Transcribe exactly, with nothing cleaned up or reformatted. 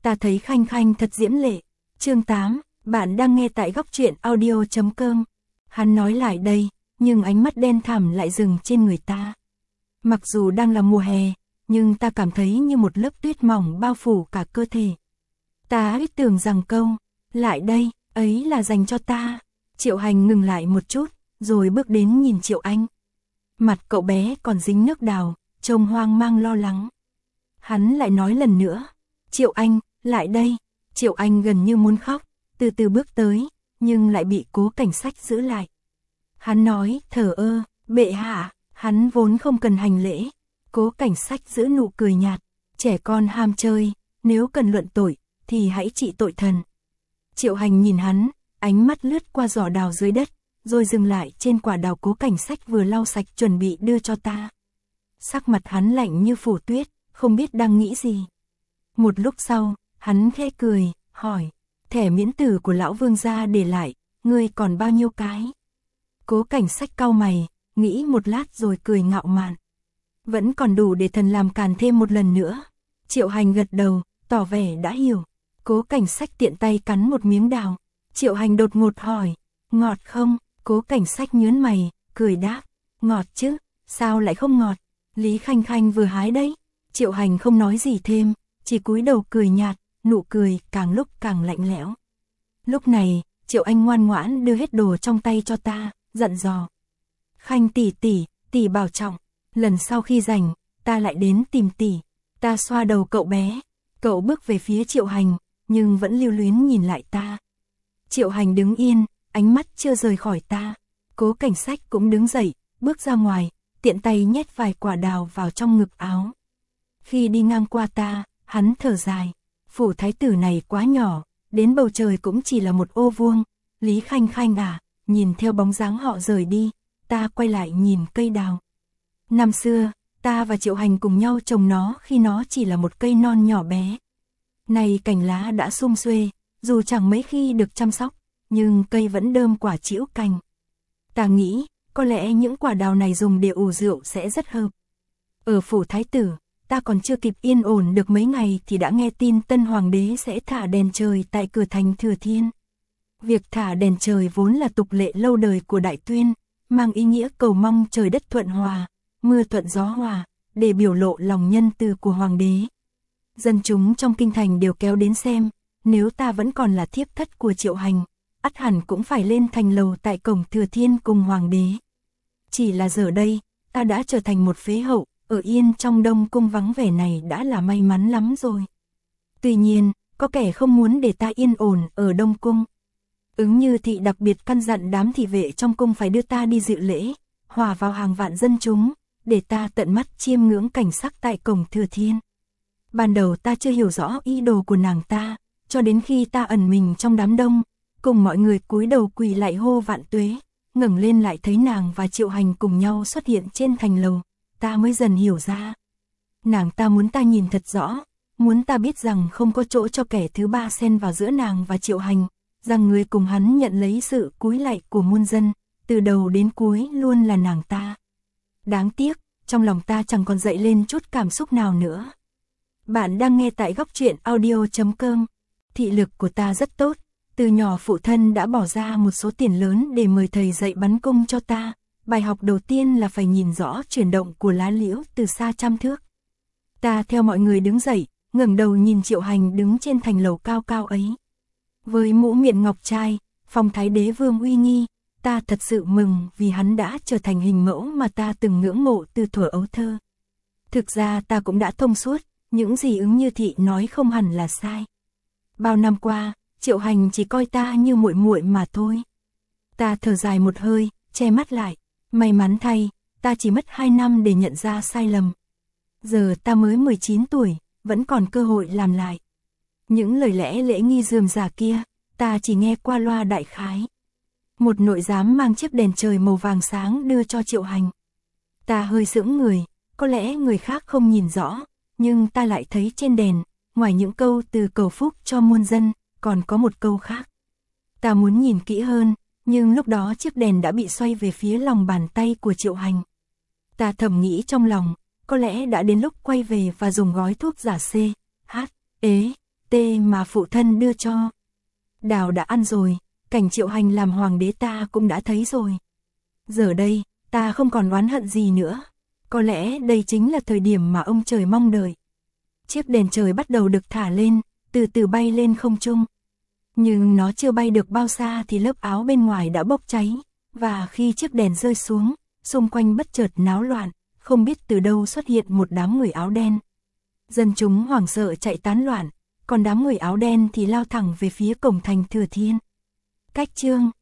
Ta thấy Khanh Khanh thật diễm lệ. Chương tám, bạn đang nghe tại góc truyện audio chấm com. Hắn nói lại đây, nhưng ánh mắt đen thẳm lại dừng trên người ta. Mặc dù đang là mùa hè, nhưng ta cảm thấy như một lớp tuyết mỏng bao phủ cả cơ thể. Ta ít tưởng rằng câu, lại đây, ấy là dành cho ta. Triệu Hành ngừng lại một chút, rồi bước đến nhìn Triệu Anh. Mặt cậu bé còn dính nước đào, trông hoang mang lo lắng. Hắn lại nói lần nữa, Triệu Anh, lại đây. Triệu Anh gần như muốn khóc, từ từ bước tới, nhưng lại bị Cố Cảnh Sách giữ lại. Hắn nói, thờ ơ, bệ hạ, hắn vốn không cần hành lễ. Cố Cảnh Sách giữ nụ cười nhạt, trẻ con ham chơi, nếu cần luận tội, thì hãy trị tội thần. Triệu Hành nhìn hắn, ánh mắt lướt qua giỏ đào dưới đất, rồi dừng lại trên quả đào Cố Cảnh Sách vừa lau sạch chuẩn bị đưa cho ta. Sắc mặt hắn lạnh như phủ tuyết, không biết đang nghĩ gì. Một lúc sau, hắn khẽ cười, hỏi, thẻ miễn tử của lão vương gia để lại, ngươi còn bao nhiêu cái? Cố Cảnh Sách cau mày, nghĩ một lát rồi cười ngạo mạn. Vẫn còn đủ để thần làm càn thêm một lần nữa. Triệu Hành gật đầu, tỏ vẻ đã hiểu. Cố Cảnh Sách tiện tay cắn một miếng đào. Triệu Hành đột ngột hỏi, ngọt không? Cố Cảnh Sách nhớn mày, cười đáp, ngọt chứ, sao lại không ngọt? Lý Khanh Khanh vừa hái đấy. Triệu Hành không nói gì thêm, chỉ cúi đầu cười nhạt, nụ cười càng lúc càng lạnh lẽo. Lúc này, Triệu Anh ngoan ngoãn đưa hết đồ trong tay cho ta, dặn dò. Khanh tỷ tỷ, tỷ bảo trọng, lần sau khi rảnh, ta lại đến tìm tỷ. Ta xoa đầu cậu bé, cậu bước về phía Triệu Hành, nhưng vẫn lưu luyến nhìn lại ta. Triệu Hành đứng yên, ánh mắt chưa rời khỏi ta. Cố Cảnh Sách cũng đứng dậy, bước ra ngoài, tiện tay nhét vài quả đào vào trong ngực áo. Khi đi ngang qua ta, hắn thở dài, phủ thái tử này quá nhỏ, đến bầu trời cũng chỉ là một ô vuông. Lý Khanh Khanh à, nhìn theo bóng dáng họ rời đi, ta quay lại nhìn cây đào. Năm xưa, ta và Triệu Hành cùng nhau trồng nó khi nó chỉ là một cây non nhỏ bé. Này cành lá đã sum xuê, dù chẳng mấy khi được chăm sóc, nhưng cây vẫn đơm quả trĩu cành. Ta nghĩ, có lẽ những quả đào này dùng để ủ rượu sẽ rất hợp. Ở phủ thái tử, ta còn chưa kịp yên ổn được mấy ngày thì đã nghe tin tân hoàng đế sẽ thả đèn trời tại cửa thành Thừa Thiên. Việc thả đèn trời vốn là tục lệ lâu đời của Đại Tuyên, mang ý nghĩa cầu mong trời đất thuận hòa, mưa thuận gió hòa, để biểu lộ lòng nhân từ của hoàng đế. Dân chúng trong kinh thành đều kéo đến xem, nếu ta vẫn còn là thiếp thất của Triệu Hành, ắt hẳn cũng phải lên thành lầu tại cổng Thừa Thiên cùng hoàng đế. Chỉ là giờ đây, ta đã trở thành một phế hậu, ở yên trong Đông Cung vắng vẻ này đã là may mắn lắm rồi. Tuy nhiên, có kẻ không muốn để ta yên ổn ở Đông Cung. Ứng Như Thị đặc biệt căn dặn đám thị vệ trong cung phải đưa ta đi dự lễ, hòa vào hàng vạn dân chúng, để ta tận mắt chiêm ngưỡng cảnh sắc tại cổng Thừa Thiên. Ban đầu ta chưa hiểu rõ ý đồ của nàng ta, cho đến khi ta ẩn mình trong đám đông, cùng mọi người cúi đầu quỳ lại hô vạn tuế, ngẩng lên lại thấy nàng và Triệu Hành cùng nhau xuất hiện trên thành lầu, ta mới dần hiểu ra. Nàng ta muốn ta nhìn thật rõ, muốn ta biết rằng không có chỗ cho kẻ thứ ba xen vào giữa nàng và Triệu Hành, rằng người cùng hắn nhận lấy sự cúi lạy của muôn dân, từ đầu đến cuối luôn là nàng ta. Đáng tiếc, trong lòng ta chẳng còn dậy lên chút cảm xúc nào nữa. Bạn đang nghe tại góc truyện audio chấm com. Thị lực của ta rất tốt, từ nhỏ phụ thân đã bỏ ra một số tiền lớn để mời thầy dạy bắn cung cho ta. Bài học đầu tiên là phải nhìn rõ chuyển động của lá liễu từ xa trăm thước. Ta theo mọi người đứng dậy, ngẩng đầu nhìn Triệu Hành đứng trên thành lầu cao cao ấy. Với mũ miệng ngọc trai, phong thái đế vương uy nghi, ta thật sự mừng vì hắn đã trở thành hình mẫu mà ta từng ngưỡng mộ từ thuở ấu thơ. Thực ra ta cũng đã thông suốt, những gì Ứng Như Thị nói không hẳn là sai. Bao năm qua, Triệu Hành chỉ coi ta như muội muội mà thôi. Ta thở dài một hơi, che mắt lại. May mắn thay, ta chỉ mất hai năm để nhận ra sai lầm. Giờ ta mới mười chín tuổi, vẫn còn cơ hội làm lại. Những lời lẽ lễ nghi rườm rà kia, ta chỉ nghe qua loa đại khái. Một nội giám mang chiếc đèn trời màu vàng sáng đưa cho Triệu Hành. Ta hơi sững người, có lẽ người khác không nhìn rõ, nhưng ta lại thấy trên đèn, ngoài những câu từ cầu phúc cho muôn dân, còn có một câu khác. Ta muốn nhìn kỹ hơn, nhưng lúc đó chiếc đèn đã bị xoay về phía lòng bàn tay của Triệu Hành. Ta thầm nghĩ trong lòng, có lẽ đã đến lúc quay về và dùng gói thuốc giả C, H, ế, tê mà phụ thân đưa cho. Đào đã ăn rồi, cảnh Triệu Hành làm hoàng đế ta cũng đã thấy rồi. Giờ đây, ta không còn oán hận gì nữa. Có lẽ đây chính là thời điểm mà ông trời mong đợi. Chiếc đèn trời bắt đầu được thả lên, từ từ bay lên không trung. Nhưng nó chưa bay được bao xa thì lớp áo bên ngoài đã bốc cháy, và khi chiếc đèn rơi xuống, xung quanh bất chợt náo loạn, không biết từ đâu xuất hiện một đám người áo đen. Dân chúng hoảng sợ chạy tán loạn, còn đám người áo đen thì lao thẳng về phía cổng thành Thừa Thiên. Cách chương